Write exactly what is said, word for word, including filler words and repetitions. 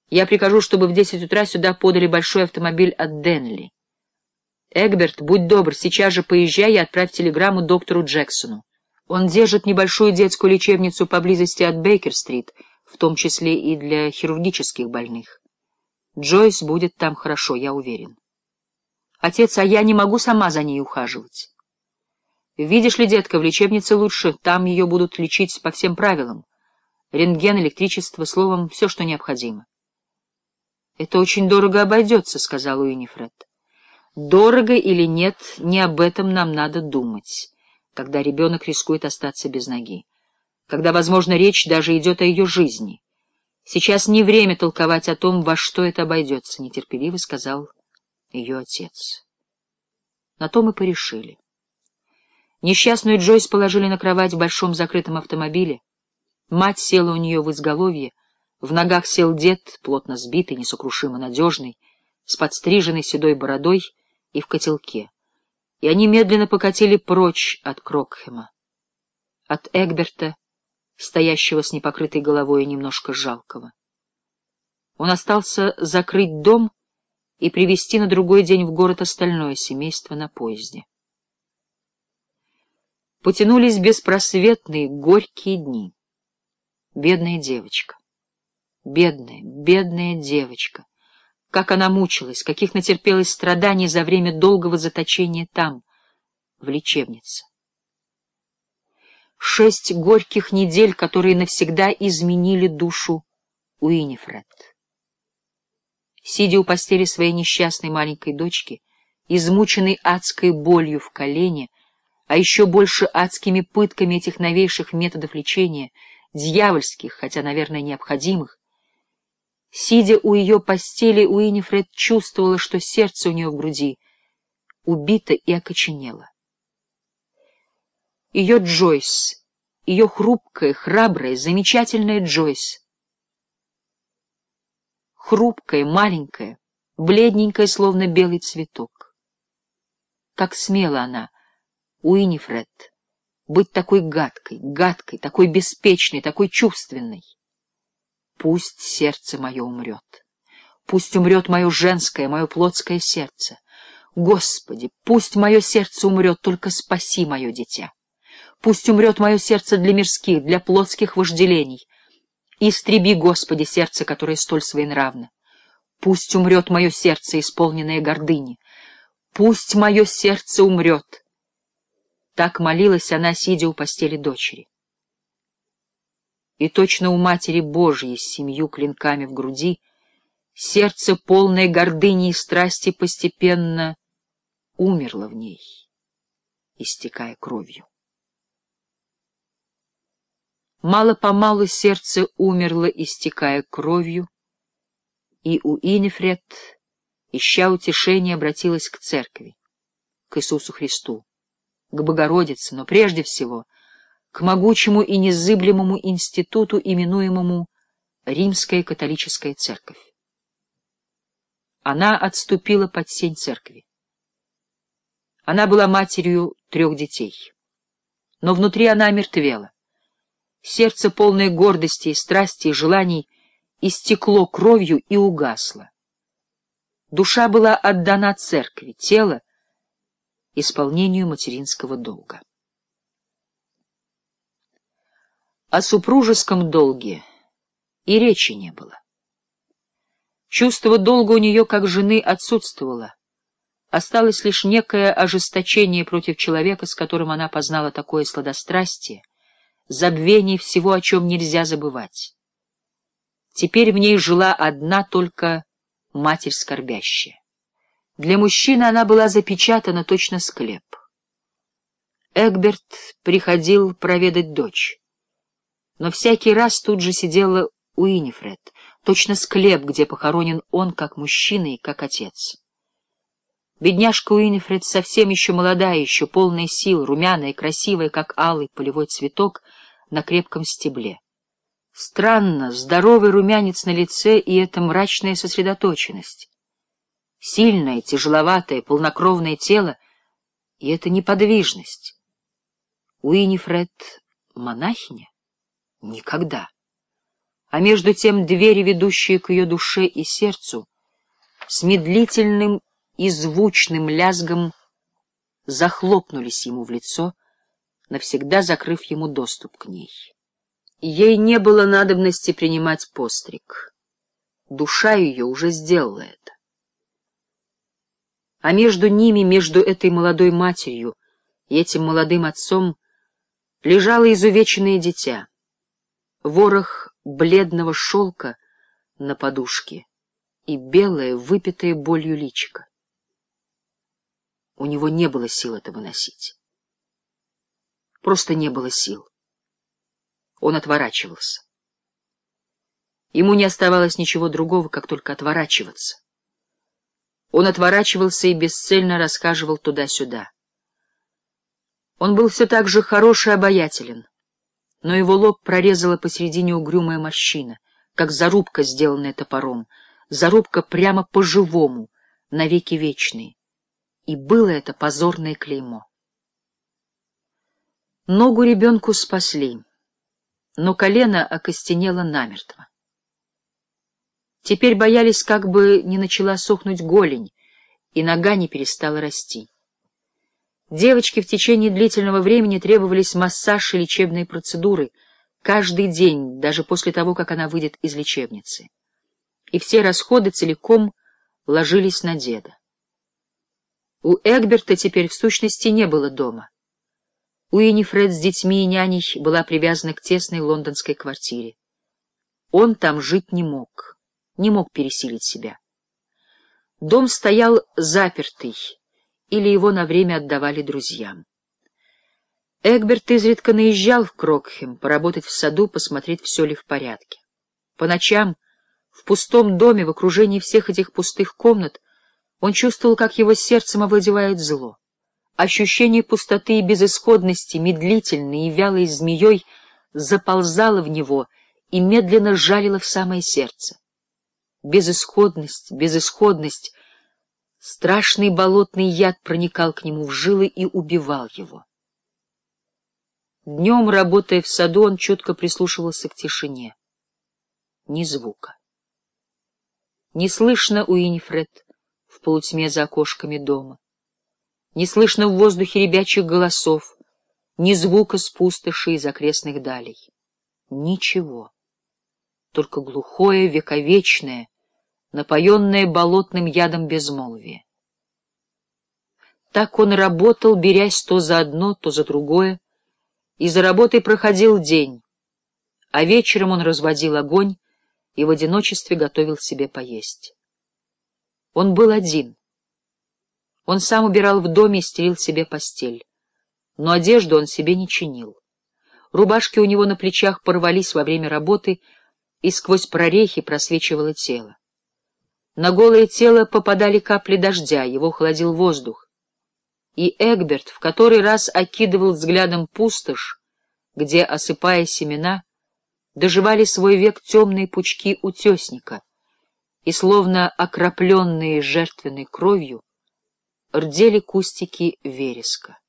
Я прикажу, чтобы в десять утра сюда подали большой автомобиль от Денли. Эгберт, будь добр, сейчас же поезжай и отправь телеграмму доктору Джексону. Он держит небольшую детскую лечебницу поблизости от Бейкер-стрит, в том числе и для хирургических больных. Джойс будет там хорошо, я уверен. Отец, а я не могу сама за ней ухаживать. Видишь ли, детка, в лечебнице лучше, там ее будут лечить по всем правилам. Рентген, электричество, словом, все, что необходимо. — Это очень дорого обойдется, — сказал Уинифред. — Дорого или нет, не об этом нам надо думать, когда ребенок рискует остаться без ноги, когда, возможно, речь даже идет о ее жизни. Сейчас не время толковать о том, во что это обойдется, — нетерпеливо сказал ее отец. На то мы порешили. Несчастную Джойс положили на кровать в большом закрытом автомобиле. Мать села у нее в изголовье, в ногах сел дед, плотно сбитый, несокрушимо надежный, с подстриженной седой бородой и в котелке, и они медленно покатили прочь от Крокхэма, от Эгберта, стоящего с непокрытой головой и немножко жалкого. Он остался закрыть дом и привезти на другой день в город остальное семейство на поезде. Потянулись беспросветные, горькие дни. Бедная девочка. Бедная, бедная девочка. Как она мучилась, каких натерпелась страданий за время долгого заточения там, в лечебнице. Шесть горьких недель, которые навсегда изменили душу Уинифред. Сидя у постели своей несчастной маленькой дочки, измученной адской болью в колене, а еще больше адскими пытками этих новейших методов лечения, дьявольских, хотя, наверное, необходимых, сидя у ее постели, Уинифред чувствовала, что сердце у нее в груди убито и окоченело. Ее Джойс, ее хрупкая, храбрая, замечательная Джойс, хрупкая, маленькая, бледненькая, словно белый цветок. Как смела она, Уинифред, быть такой гадкой, гадкой, такой беспечной, такой чувственной. Пусть сердце мое умрет. Пусть умрет мое женское, мое плотское сердце. Господи, пусть мое сердце умрет, только спаси мое дитя. Пусть умрет мое сердце для мирских, для плотских вожделений. Истреби, Господи, сердце, которое столь своенравно. Пусть умрет мое сердце, исполненное гордыни. Пусть мое сердце умрет. Так молилась она, сидя у постели дочери. И точно у Матери Божьей с семью клинками в груди сердце, полное гордыни и страсти, постепенно умерло в ней, истекая кровью. Мало-помалу сердце умерло, истекая кровью, и Уинифред, ища утешения, обратилась к церкви, к Иисусу Христу, к Богородице, но прежде всего к могучему и незыблемому институту, именуемому Римская католическая церковь. Она отступила под сень церкви. Она была матерью трех детей, но внутри она омертвела. Сердце, полное гордости и страсти и желаний, истекло кровью и угасло. Душа была отдана церкви, тело — исполнению материнского долга. О супружеском долге и речи не было. Чувство долга у нее как жены отсутствовало. Осталось лишь некое ожесточение против человека, с которым она познала такое сладострастие, забвение всего, о чем нельзя забывать. Теперь в ней жила одна только матерь скорбящая. Для мужчины она была запечатана точно склеп. Эгберт приходил проведать дочь, но всякий раз тут же сидела Уинифред, точно склеп, где похоронен он как мужчина и как отец. Бедняжка Уинифред, совсем еще молодая, еще полная сил, румяная, красивая, как алый полевой цветок на крепком стебле. Странно, здоровый румянец на лице и эта мрачная сосредоточенность. Сильное, тяжеловатое, полнокровное тело и эта неподвижность. Уинифред — монахиня? Никогда. А между тем двери, ведущие к ее душе и сердцу, с медлительным и звучным лязгом захлопнулись ему в лицо, навсегда закрыв ему доступ к ней. Ей не было надобности принимать постриг. Душа ее уже сделала это. А между ними, между этой молодой матерью и этим молодым отцом, лежало изувеченное дитя, ворох бледного шелка на подушке и белое, выпитое болью личико. У него не было сил это выносить. Просто не было сил. Он отворачивался. Ему не оставалось ничего другого, как только отворачиваться. Он отворачивался и бесцельно расхаживал туда-сюда. Он был все так же хорош и обаятелен, но его лоб прорезала посередине угрюмая морщина, как зарубка, сделанная топором, зарубка прямо по-живому, навеки вечные. И было это позорное клеймо. Ногу ребенку спасли, но колено окостенело намертво. Теперь боялись, как бы не начала сохнуть голень, и нога не перестала расти. Девочке в течение длительного времени требовались массаж и лечебные процедуры каждый день, даже после того, как она выйдет из лечебницы. И все расходы целиком ложились на деда. У Эгберта теперь в сущности не было дома. Уинифред с детьми и няней была привязана к тесной лондонской квартире. Он там жить не мог, не мог пересилить себя. Дом стоял запертый, или его на время отдавали друзьям. Эгберт изредка наезжал в Крокхэм поработать в саду, посмотреть, все ли в порядке. По ночам, в пустом доме, в окружении всех этих пустых комнат, он чувствовал, как его сердцем овладевает зло. Ощущение пустоты и безысходности, медлительной и вялой змеей, заползало в него и медленно жалило в самое сердце. Безысходность, безысходность, страшный болотный яд проникал к нему в жилы и убивал его. Днем, работая в саду, он чутко прислушивался к тишине. Ни звука. Не слышно Уинифред в полутьме за окошками дома. Не слышно в воздухе ребячьих голосов, ни звука с пустоши из окрестных далей. Ничего. Только глухое, вековечное, напоенное болотным ядом безмолвие. Так он работал, берясь то за одно, то за другое, и за работой проходил день, а вечером он разводил огонь и в одиночестве готовил себе поесть. Он был один. Он сам убирал в доме и стелил себе постель, но одежду он себе не чинил. Рубашки у него на плечах порвались во время работы, и сквозь прорехи просвечивало тело. На голое тело попадали капли дождя, его холодил воздух. И Эгберт в который раз окидывал взглядом пустошь, где, осыпая семена, доживали свой век темные пучки утесника, и, словно окропленные жертвенной кровью, рдели кустики вереска.